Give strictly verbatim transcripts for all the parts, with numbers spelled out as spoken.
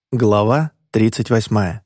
Глава тридцать восьмая.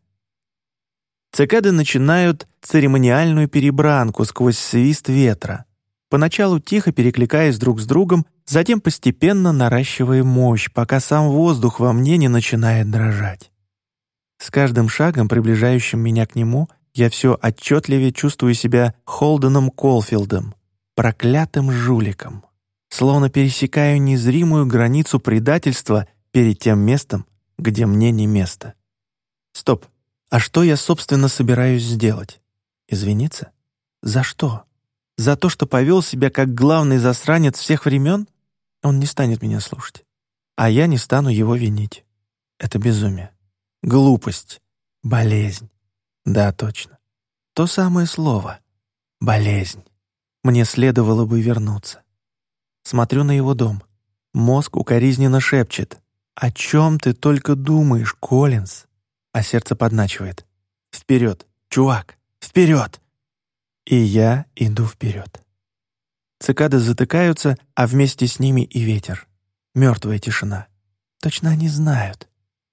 Цикады начинают церемониальную перебранку сквозь свист ветра, поначалу тихо перекликаясь друг с другом, затем постепенно наращивая мощь, пока сам воздух во мне не начинает дрожать. С каждым шагом, приближающим меня к нему, я все отчетливее чувствую себя Холденом Колфилдом, проклятым жуликом, словно пересекаю незримую границу предательства перед тем местом, где мне не место. Стоп, а что я, собственно, собираюсь сделать? Извиниться? За что? За то, что повел себя как главный засранец всех времен? Он не станет меня слушать. А я не стану его винить. Это безумие. Глупость. Болезнь. Да, точно. То самое слово. Болезнь. Мне следовало бы вернуться. Смотрю на его дом. Мозг укоризненно шепчет: «О чем ты только думаешь, Коллинз?» А сердце подначивает: «Вперед, чувак, вперед!» И я иду вперед. Цикады затыкаются, а вместе с ними и ветер. Мертвая тишина. Точно они знают.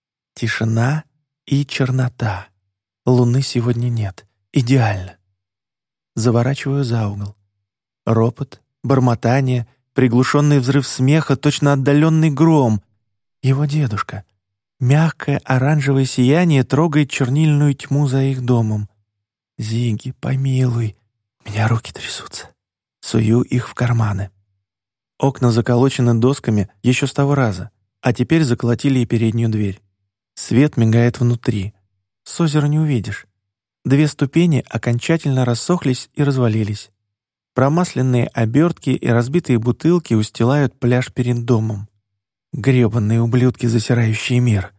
Тишина и чернота. Луны сегодня нет. Идеально. Заворачиваю за угол. Ропот, бормотание, приглушенный взрыв смеха, точно отдаленный гром. Его дедушка. Мягкое оранжевое сияние трогает чернильную тьму за их домом. «Зигги, помилуй!» У меня руки трясутся. Сую их в карманы. Окна заколочены досками еще с того раза, а теперь заколотили и переднюю дверь. Свет мигает внутри. С озера не увидишь. Две ступени окончательно рассохлись и развалились. Промасленные обертки и разбитые бутылки устилают пляж перед домом. Гребанные ублюдки, засирающие мир.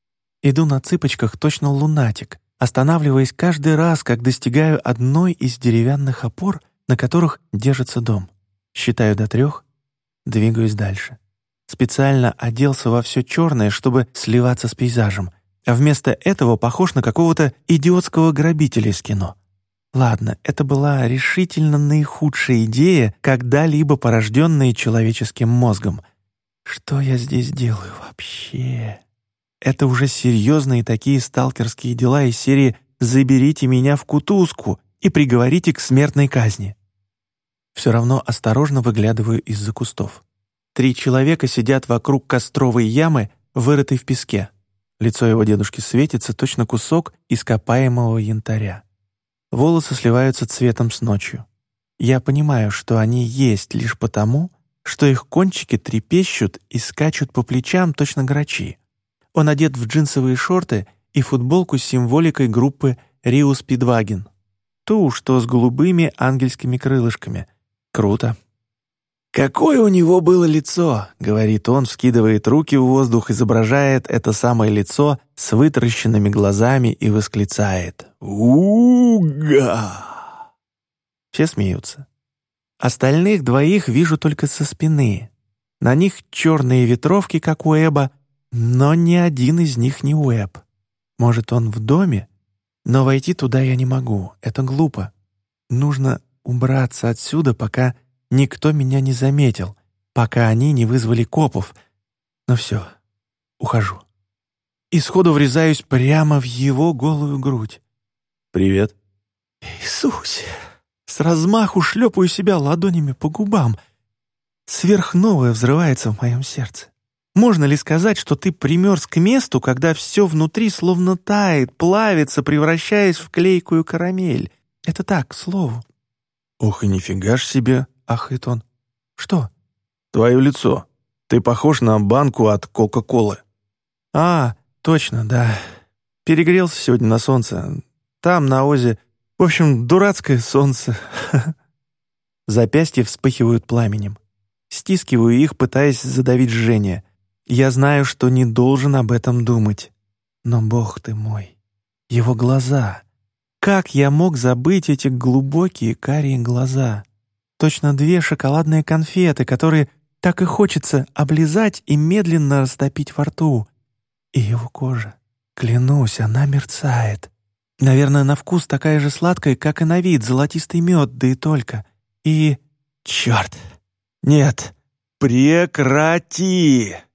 Иду на цыпочках, точно лунатик, останавливаясь каждый раз, как достигаю одной из деревянных опор, на которых держится дом. Считаю до трех, двигаюсь дальше. Специально оделся во все черное, чтобы сливаться с пейзажем, а вместо этого похож на какого-то идиотского грабителя из кино. Ладно, это была решительно наихудшая идея, когда-либо порожденная человеческим мозгом. Что я здесь делаю вообще? Это уже серьезные такие сталкерские дела из серии «Заберите меня в кутузку и приговорите к смертной казни». Все равно осторожно выглядываю из-за кустов. Три человека сидят вокруг костровой ямы, вырытой в песке. Лицо его дедушки светится, точно кусок ископаемого янтаря. Волосы сливаются цветом с ночью. Я понимаю, что они есть лишь потому, что их кончики трепещут и скачут по плечам точно грачи. Он одет в джинсовые шорты и футболку с символикой группы Рио Спидваген. Ту, что с голубыми ангельскими крылышками. Круто. «Какое у него было лицо!» — говорит он, вскидывает руки в воздух, изображает это самое лицо с вытаращенными глазами и восклицает: «У-га!» Все смеются. Остальных двоих вижу только со спины. На них черные ветровки, как у Эба, но ни один из них не Уэб. Может, он в доме? Но войти туда я не могу, это глупо. Нужно убраться отсюда, пока никто меня не заметил, пока они не вызвали копов. Но все, ухожу. И сходу врезаюсь прямо в его голую грудь. «Привет». «Иисусе!» С размаху шлепаю себя ладонями по губам. Сверхновое взрывается в моем сердце. Можно ли сказать, что ты примерз к месту, когда все внутри словно тает, плавится, превращаясь в клейкую карамель? Это так, к слову. «Ох и нифига ж себе!» — ахает он. «Что?» «Твое лицо. Ты похож на банку от Кока-Колы». «А, точно, да. Перегрелся сегодня на солнце. Там, на озере. В общем, дурацкое солнце». Запястья вспыхивают пламенем. Стискиваю их, пытаясь задавить жжение. Я знаю, что не должен об этом думать. Но, Бог ты мой, его глаза. Как я мог забыть эти глубокие карие глаза? Точно две шоколадные конфеты, которые так и хочется облизать и медленно растопить во рту. И его кожа. Клянусь, она мерцает. Наверное, на вкус такая же сладкая, как и на вид, золотистый мед, да и только. И... Черт! Нет! Прекрати!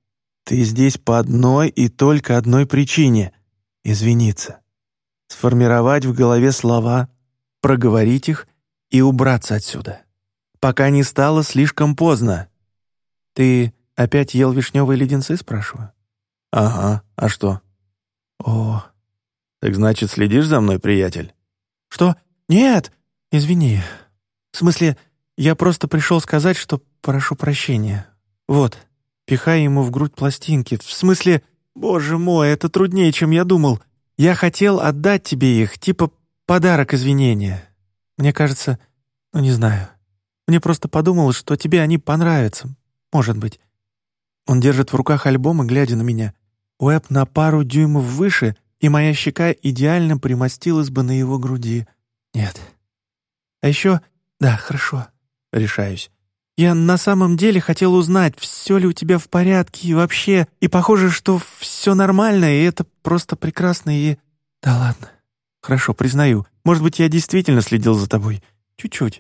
Ты здесь по одной и только одной причине — извиниться. Сформировать в голове слова, проговорить их и убраться отсюда. Пока не стало слишком поздно. Ты опять ел вишневые леденцы, спрашиваю? Ага, а что? О, так значит, следишь за мной, приятель? Что? Нет, извини. В смысле, я просто пришел сказать, что прошу прощения. Вот, пихай ему в грудь пластинки. В смысле, боже мой, это труднее, чем я думал. Я хотел отдать тебе их, типа подарок извинения. Мне кажется, ну не знаю. Мне просто подумалось, что тебе они понравятся. Может быть. Он держит в руках альбом и, глядя на меня, Уэб на пару дюймов выше, и моя щека идеально примостилась бы на его груди. Нет. А еще... Да, хорошо. Решаюсь. Я на самом деле хотел узнать, все ли у тебя в порядке и вообще, и похоже, что все нормально, и это просто прекрасно, и... Да ладно. Хорошо, признаю. Может быть, я действительно следил за тобой. Чуть-чуть.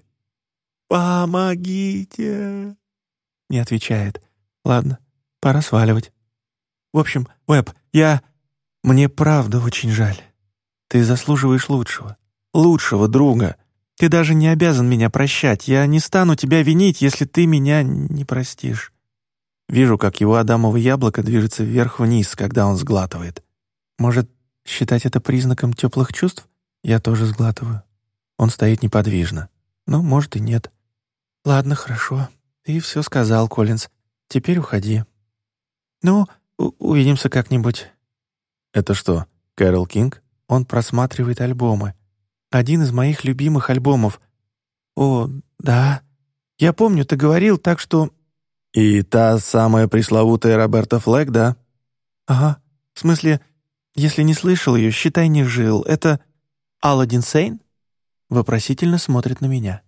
«Помогите!» Не отвечает. Ладно, пора сваливать. В общем, Уэб, я... Мне правда очень жаль. Ты заслуживаешь лучшего. Лучшего друга. Ты даже не обязан меня прощать. Я не стану тебя винить, если ты меня не простишь. Вижу, как его адамово яблоко движется вверх-вниз, когда он сглатывает. Может, считать это признаком теплых чувств? Я тоже сглатываю. Он стоит неподвижно. Ну, может и нет. Ладно, хорошо. Ты все сказал, Коллинз. Теперь уходи. Ну, увидимся как-нибудь. Это что, Кэрол Кинг? Он просматривает альбомы. Один из моих любимых альбомов. О, да. Я помню, ты говорил, так что... И та самая пресловутая Роберта Флэк, да? Ага. В смысле, если не слышал ее, считай, не жил. Это Аладдин Сейн? Вопросительно смотрит на меня.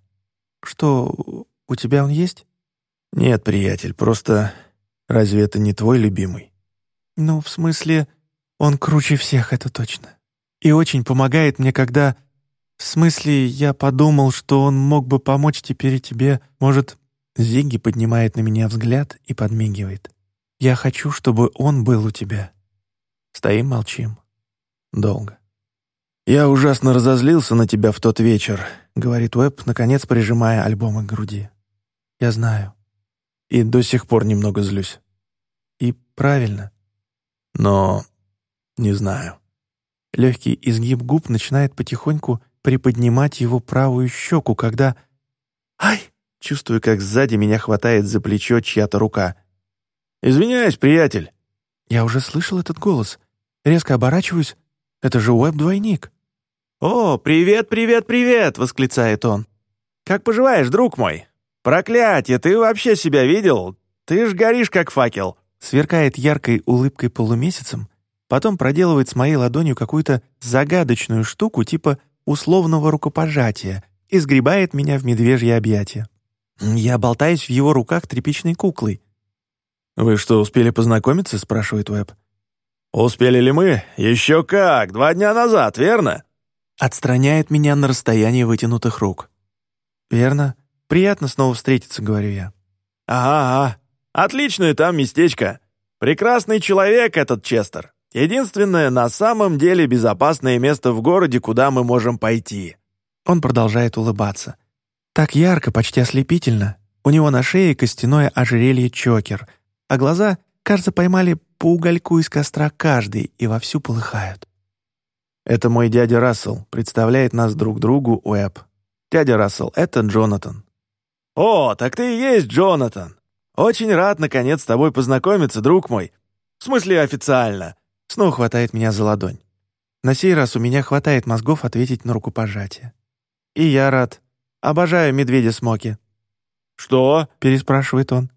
Что, у тебя он есть? Нет, приятель, просто... Разве это не твой любимый? Ну, в смысле, он круче всех, это точно. И очень помогает мне, когда... В смысле, я подумал, что он мог бы помочь теперь и тебе. Может, Зигги поднимает на меня взгляд и подмигивает. Я хочу, чтобы он был у тебя. Стоим, молчим. Долго. «Я ужасно разозлился на тебя в тот вечер», — говорит Уэб, наконец прижимая альбом к груди. «Я знаю. И до сих пор немного злюсь. И правильно. Но не знаю». Легкий изгиб губ начинает потихоньку приподнимать его правую щеку, когда... «Ай!» Чувствую, как сзади меня хватает за плечо чья-то рука. «Извиняюсь, приятель!» Я уже слышал этот голос. Резко оборачиваюсь. Это же Уэб-двойник. «О, привет, привет, привет!» — восклицает он. «Как поживаешь, друг мой? Проклятье, ты вообще себя видел? Ты ж горишь, как факел!» Сверкает яркой улыбкой полумесяцем, потом проделывает с моей ладонью какую-то загадочную штуку типа условного рукопожатия и сгребает меня в медвежье объятия. Я болтаюсь в его руках тряпичной куклой. «Вы что, успели познакомиться?» — спрашивает Уэб. «Успели ли мы? Еще как! Два дня назад, верно?» Отстраняет меня на расстоянии вытянутых рук. «Верно. Приятно снова встретиться», — говорю я. «Ага, ага. Отличное там местечко. Прекрасный человек этот Честер. Единственное, на самом деле безопасное место в городе, куда мы можем пойти». Он продолжает улыбаться. Так ярко, почти ослепительно. У него на шее костяное ожерелье чокер, а глаза, кажется, поймали по угольку из костра каждый и вовсю полыхают. «Это мой дядя Рассел, представляет нас друг другу Уэб. Дядя Рассел, это Джонатан». «О, так ты и есть Джонатан. Очень рад, наконец, с тобой познакомиться, друг мой. В смысле, официально». Снова хватает меня за ладонь. На сей раз у меня хватает мозгов ответить на рукопожатие. «И я рад. Обожаю медведя Смоки». «Что?» — переспрашивает он.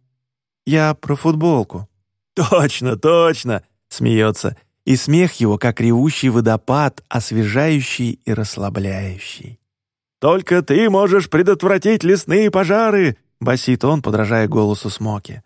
«Я про футболку». «Точно, точно!» — смеется. И смех его, как ревущий водопад, освежающий и расслабляющий. «Только ты можешь предотвратить лесные пожары!» — басит он, подражая голосу Смоки.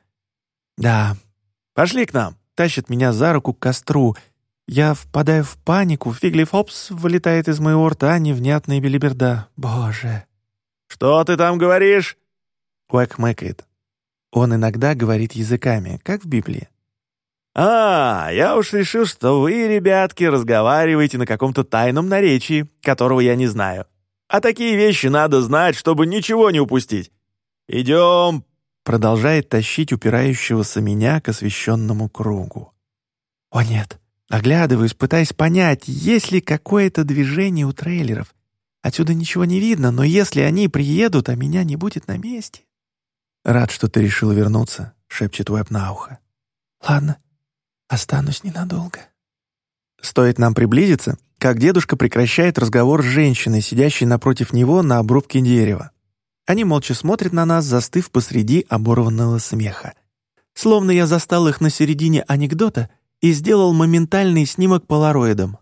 «Да. Пошли к нам!» — тащит меня за руку к костру. Я впадаю в панику, фигли-фопс вылетает из моего рта невнятная белиберда. Боже! «Что ты там говоришь?» Уэк мэкает. Он иногда говорит языками, как в Библии. «А, я уж решил, что вы, ребятки, разговариваете на каком-то тайном наречии, которого я не знаю. А такие вещи надо знать, чтобы ничего не упустить. Идем!» Продолжает тащить упирающегося меня к освещенному кругу. «О нет!» Оглядываюсь, пытаясь понять, есть ли какое-то движение у трейлеров. Отсюда ничего не видно, но если они приедут, а меня не будет на месте... «Рад, что ты решил вернуться», — шепчет Уэбб на ухо. «Ладно, останусь ненадолго». Стоит нам приблизиться, как дедушка прекращает разговор с женщиной, сидящей напротив него на обрубке дерева. Они молча смотрят на нас, застыв посреди оборванного смеха. Словно я застал их на середине анекдота и сделал моментальный снимок полароидом.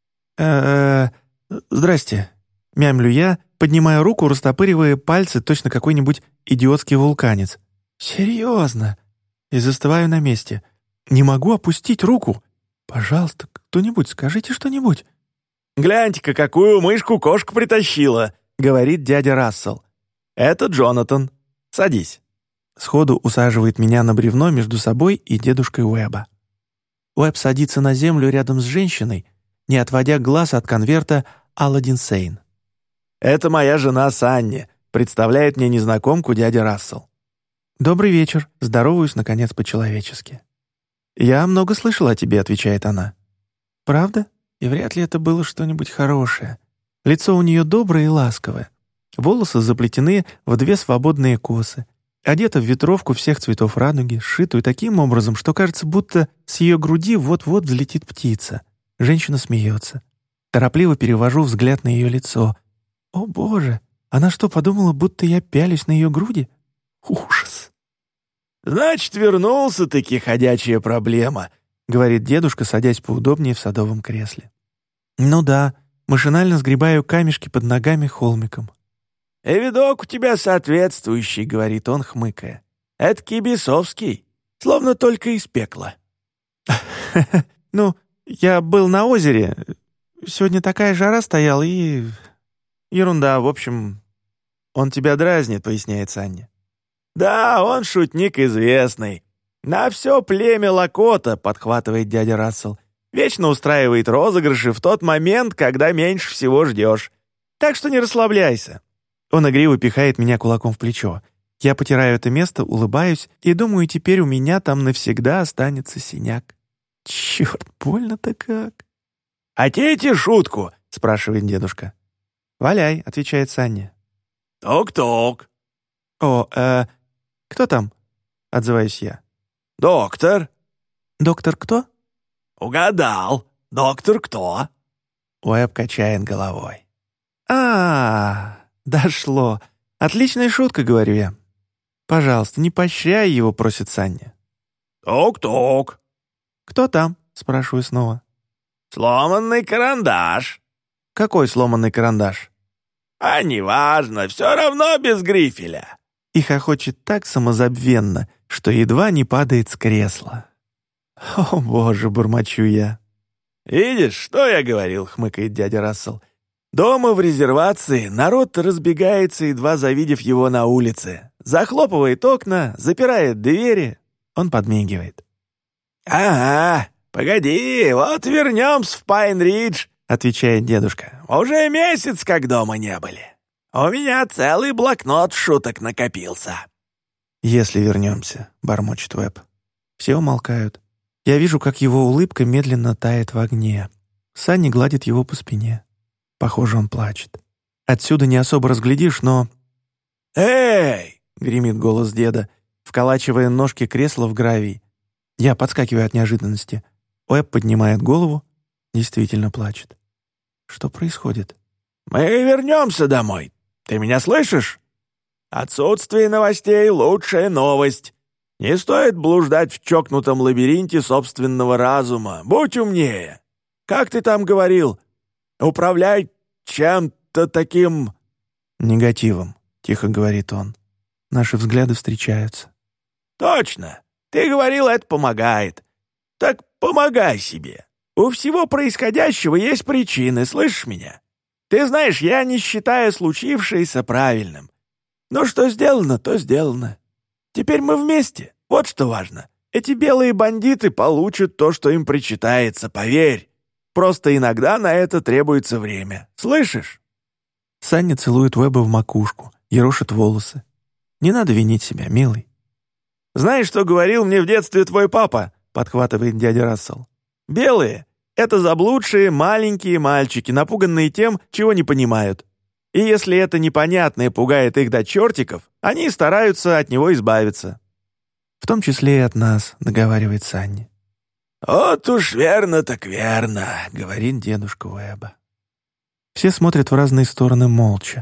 «Э-э... Здрасте», — мямлю я, поднимая руку, растопыривая пальцы, точно какой-нибудь идиотский вулканец. «Серьезно?» И застываю на месте. «Не могу опустить руку. Пожалуйста, кто-нибудь, скажите что-нибудь». «Гляньте-ка, какую мышку кошка притащила», — говорит дядя Рассел. «Это Джонатан. Садись». Сходу усаживает меня на бревно между собой и дедушкой Уэбба. Уэбб садится на землю рядом с женщиной, не отводя глаз от конверта Аладдин Сейн. «Это моя жена Санни», — представляет мне незнакомку дядя Рассел. «Добрый вечер», — здороваюсь, наконец, по-человечески. «Я много слышала о тебе», — отвечает она. «Правда? И вряд ли это было что-нибудь хорошее. Лицо у нее доброе и ласковое. Волосы заплетены в две свободные косы. Одета в ветровку всех цветов радуги, сшитую таким образом, что кажется, будто с ее груди вот-вот взлетит птица. Женщина смеется. Торопливо перевожу взгляд на ее лицо. О, Боже! Она что, подумала, будто я пялюсь на ее груди? Ужас! «Значит, вернулся-таки ходячая проблема», — говорит дедушка, садясь поудобнее в садовом кресле. «Ну да, машинально сгребаю камешки под ногами холмиком». «И видок у тебя соответствующий», — говорит он, хмыкая. «Эдакий бесовский, словно только из пекла». «Ну, я был на озере. Сегодня такая жара стояла и... ерунда, в общем...» «Он тебя дразнит», — поясняет Саня. «Да, он шутник известный. На все племя Лакота», — подхватывает дядя Рассел. «Вечно устраивает розыгрыши в тот момент, когда меньше всего ждешь. Так что не расслабляйся». Он игриво пихает меня кулаком в плечо. Я потираю это место, улыбаюсь и думаю, теперь у меня там навсегда останется синяк. Черт, больно-то как. «Хотите шутку?» — спрашивает дедушка. «Валяй», — отвечает Саня. «Ток-ток». «О, э, кто там?» — отзываюсь я. «Доктор». «Доктор кто?» «Угадал. Доктор кто?» Уэбб качает головой. а, -а, -а дошло. Отличная шутка, говорю я. Пожалуйста, не поощряй его, просит Саня. Ток-ток. Кто там? Спрашиваю снова. Сломанный карандаш. Какой сломанный карандаш? А неважно, все равно без грифеля. И хохочет так самозабвенно, что едва не падает с кресла. О, боже, бормочу я. «Видишь, что я говорил?» — хмыкает дядя Рассел. «Дома в резервации народ разбегается, едва завидев его на улице. Захлопывает окна, запирает двери». Он подмигивает. «Ага, погоди, вот вернемся в Пайн-Ридж», — отвечает дедушка. «Уже месяц как дома не были. У меня целый блокнот шуток накопился». «Если вернемся», — бормочет Уэбб. Все умолкают. Я вижу, как его улыбка медленно тает в огне. Санни гладит его по спине. Похоже, он плачет. Отсюда не особо разглядишь, но... «Эй!» — гремит голос деда, вколачивая ножки кресла в гравий. Я подскакиваю от неожиданности. Уэбб поднимает голову, действительно плачет. Что происходит? «Мы вернемся домой. Ты меня слышишь? Отсутствие новостей — лучшая новость. Не стоит блуждать в чокнутом лабиринте собственного разума. Будь умнее. Как ты там говорил? Управляй чем-то таким...» «Негативом», — тихо говорит он. Наши взгляды встречаются. «Точно. Ты говорил, это помогает. Так помогай себе. У всего происходящего есть причины, слышишь меня? Ты знаешь, я не считаю случившееся правильным. Но что сделано, то сделано. Теперь мы вместе. Вот что важно. Эти белые бандиты получат то, что им причитается, поверь. Просто иногда на это требуется время. Слышишь?» Санни целует Уэба в макушку, ерошит волосы. «Не надо винить себя, милый». «Знаешь, что говорил мне в детстве твой папа?» — подхватывает дядя Рассел. «Белые — это заблудшие маленькие мальчики, напуганные тем, чего не понимают. И если это непонятное пугает их до чертиков, они стараются от него избавиться». «В том числе и от нас», — договаривает Санни. «Вот уж верно так верно», — говорит дедушка Уэба. Все смотрят в разные стороны молча.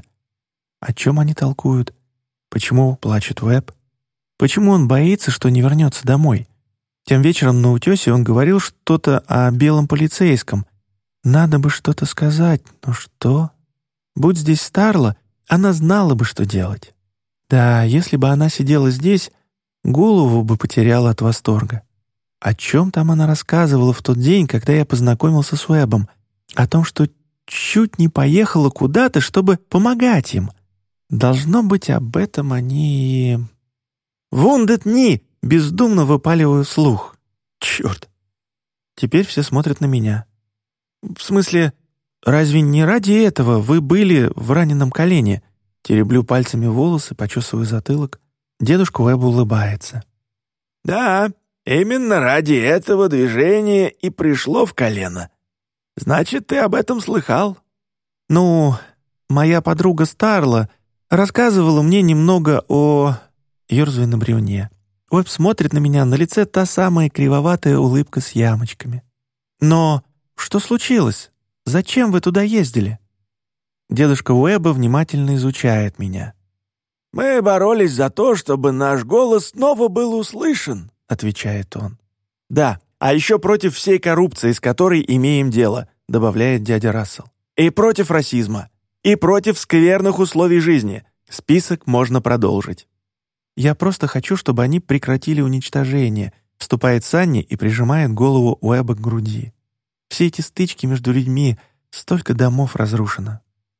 О чем они толкуют? Почему плачет Уэб? Почему он боится, что не вернется домой? Тем вечером на утёсе он говорил что-то о белом полицейском. Надо бы что-то сказать, но что? Будь здесь Старла, она знала бы, что делать. Да, если бы она сидела здесь, голову бы потеряла от восторга. О чем там она рассказывала в тот день, когда я познакомился с Уэбом? О том, что чуть не поехала куда-то, чтобы помогать им. Должно быть, об этом они... «Вундет ни!» — бездумно выпаливаю вслух. Черт! Теперь все смотрят на меня. В смысле, разве не ради этого вы были в раненом колене? Тереблю пальцами волосы, почесываю затылок. Дедушка Уэб улыбается. «Да, именно ради этого движения и пришло в колено. Значит, ты об этом слыхал?» «Ну, моя подруга Старла рассказывала мне немного о...» Ёрзаю на бревне. Уэб смотрит на меня, на лице та самая кривоватая улыбка с ямочками. «Но что случилось? Зачем вы туда ездили?» Дедушка Уэба внимательно изучает меня. «Мы боролись за то, чтобы наш голос снова был услышан», — отвечает он. «Да, а еще против всей коррупции, с которой имеем дело», — добавляет дядя Рассел. «И против расизма, и против скверных условий жизни. Список можно продолжить». «Я просто хочу, чтобы они прекратили уничтожение», — вступает Санни и прижимает голову Уэба к груди. «Все эти стычки между людьми, столько домов разрушено».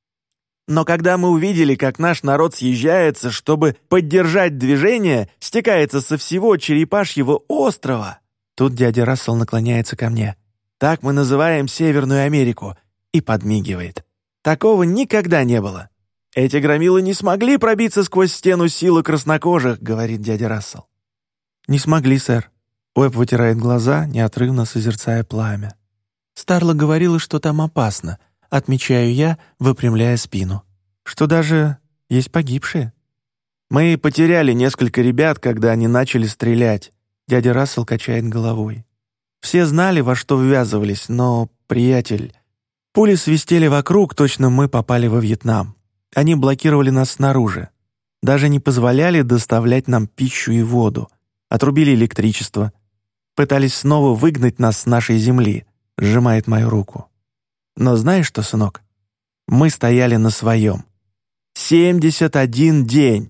«Но когда мы увидели, как наш народ съезжается, чтобы поддержать движение, стекается со всего черепашьего острова...» Тут дядя Рассел наклоняется ко мне. «Так мы называем Северную Америку», и подмигивает. «Такого никогда не было. Эти громилы не смогли пробиться сквозь стену силы краснокожих», — говорит дядя Рассел. «Не смогли, сэр». Уэб вытирает глаза, неотрывно созерцая пламя. «Старла говорила, что там опасно», — отмечаю я, выпрямляя спину. «Что даже есть погибшие». «Мы потеряли несколько ребят, когда они начали стрелять», — дядя Рассел качает головой. «Все знали, во что ввязывались, но, приятель, пули свистели вокруг, точно мы попали во Вьетнам. Они блокировали нас снаружи, даже не позволяли доставлять нам пищу и воду, отрубили электричество, пытались снова выгнать нас с нашей земли», — сжимает мою руку. «Но знаешь что, сынок? Мы стояли на своем. семьдесят один день.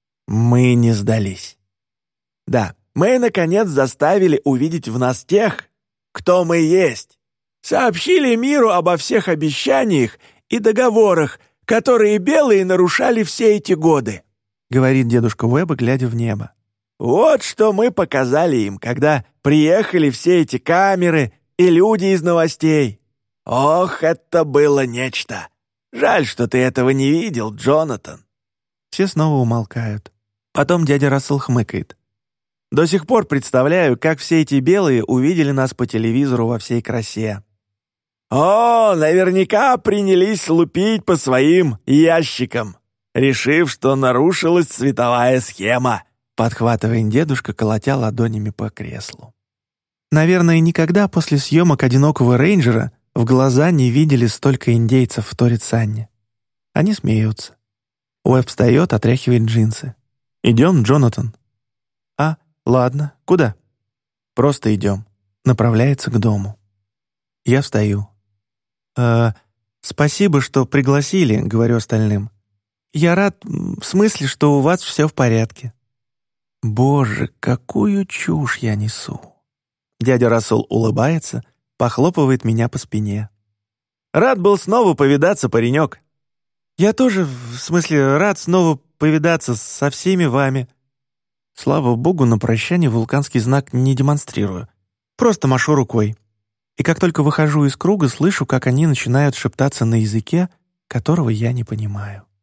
Мы не сдались. Да, мы, наконец, заставили увидеть в нас тех, кто мы есть. Сообщили миру обо всех обещаниях и договорах, которые белые нарушали все эти годы», — говорит дедушка Уэба, глядя в небо. «Вот что мы показали им, когда приехали все эти камеры и люди из новостей. Ох, это было нечто. Жаль, что ты этого не видел, Джонатан». Все снова умолкают. Потом дядя Рассел хмыкает. «До сих пор представляю, как все эти белые увидели нас по телевизору во всей красе. О, наверняка принялись лупить по своим ящикам, решив, что нарушилась цветовая схема», — подхватывает дедушка, колотя ладонями по креслу. «Наверное, никогда после съемок «Одинокого рейнджера» в глаза не видели столько индейцев», — вторит Санни. Они смеются. Уэб встает, отряхивает джинсы. «Идем, Джонатан». «А, ладно. Куда?» «Просто идем». Направляется к дому. Я встаю. «Э, спасибо, что пригласили», — говорю остальным. «Я рад, в смысле, что у вас все в порядке». Боже, какую чушь я несу. Дядя Рассел улыбается, похлопывает меня по спине. «Рад был снова повидаться, паренек». «Я тоже, в смысле, рад снова повидаться со всеми вами». Слава богу, на прощание вулканский знак не демонстрирую. Просто машу рукой. И как только выхожу из круга, слышу, как они начинают шептаться на языке, которого я не понимаю.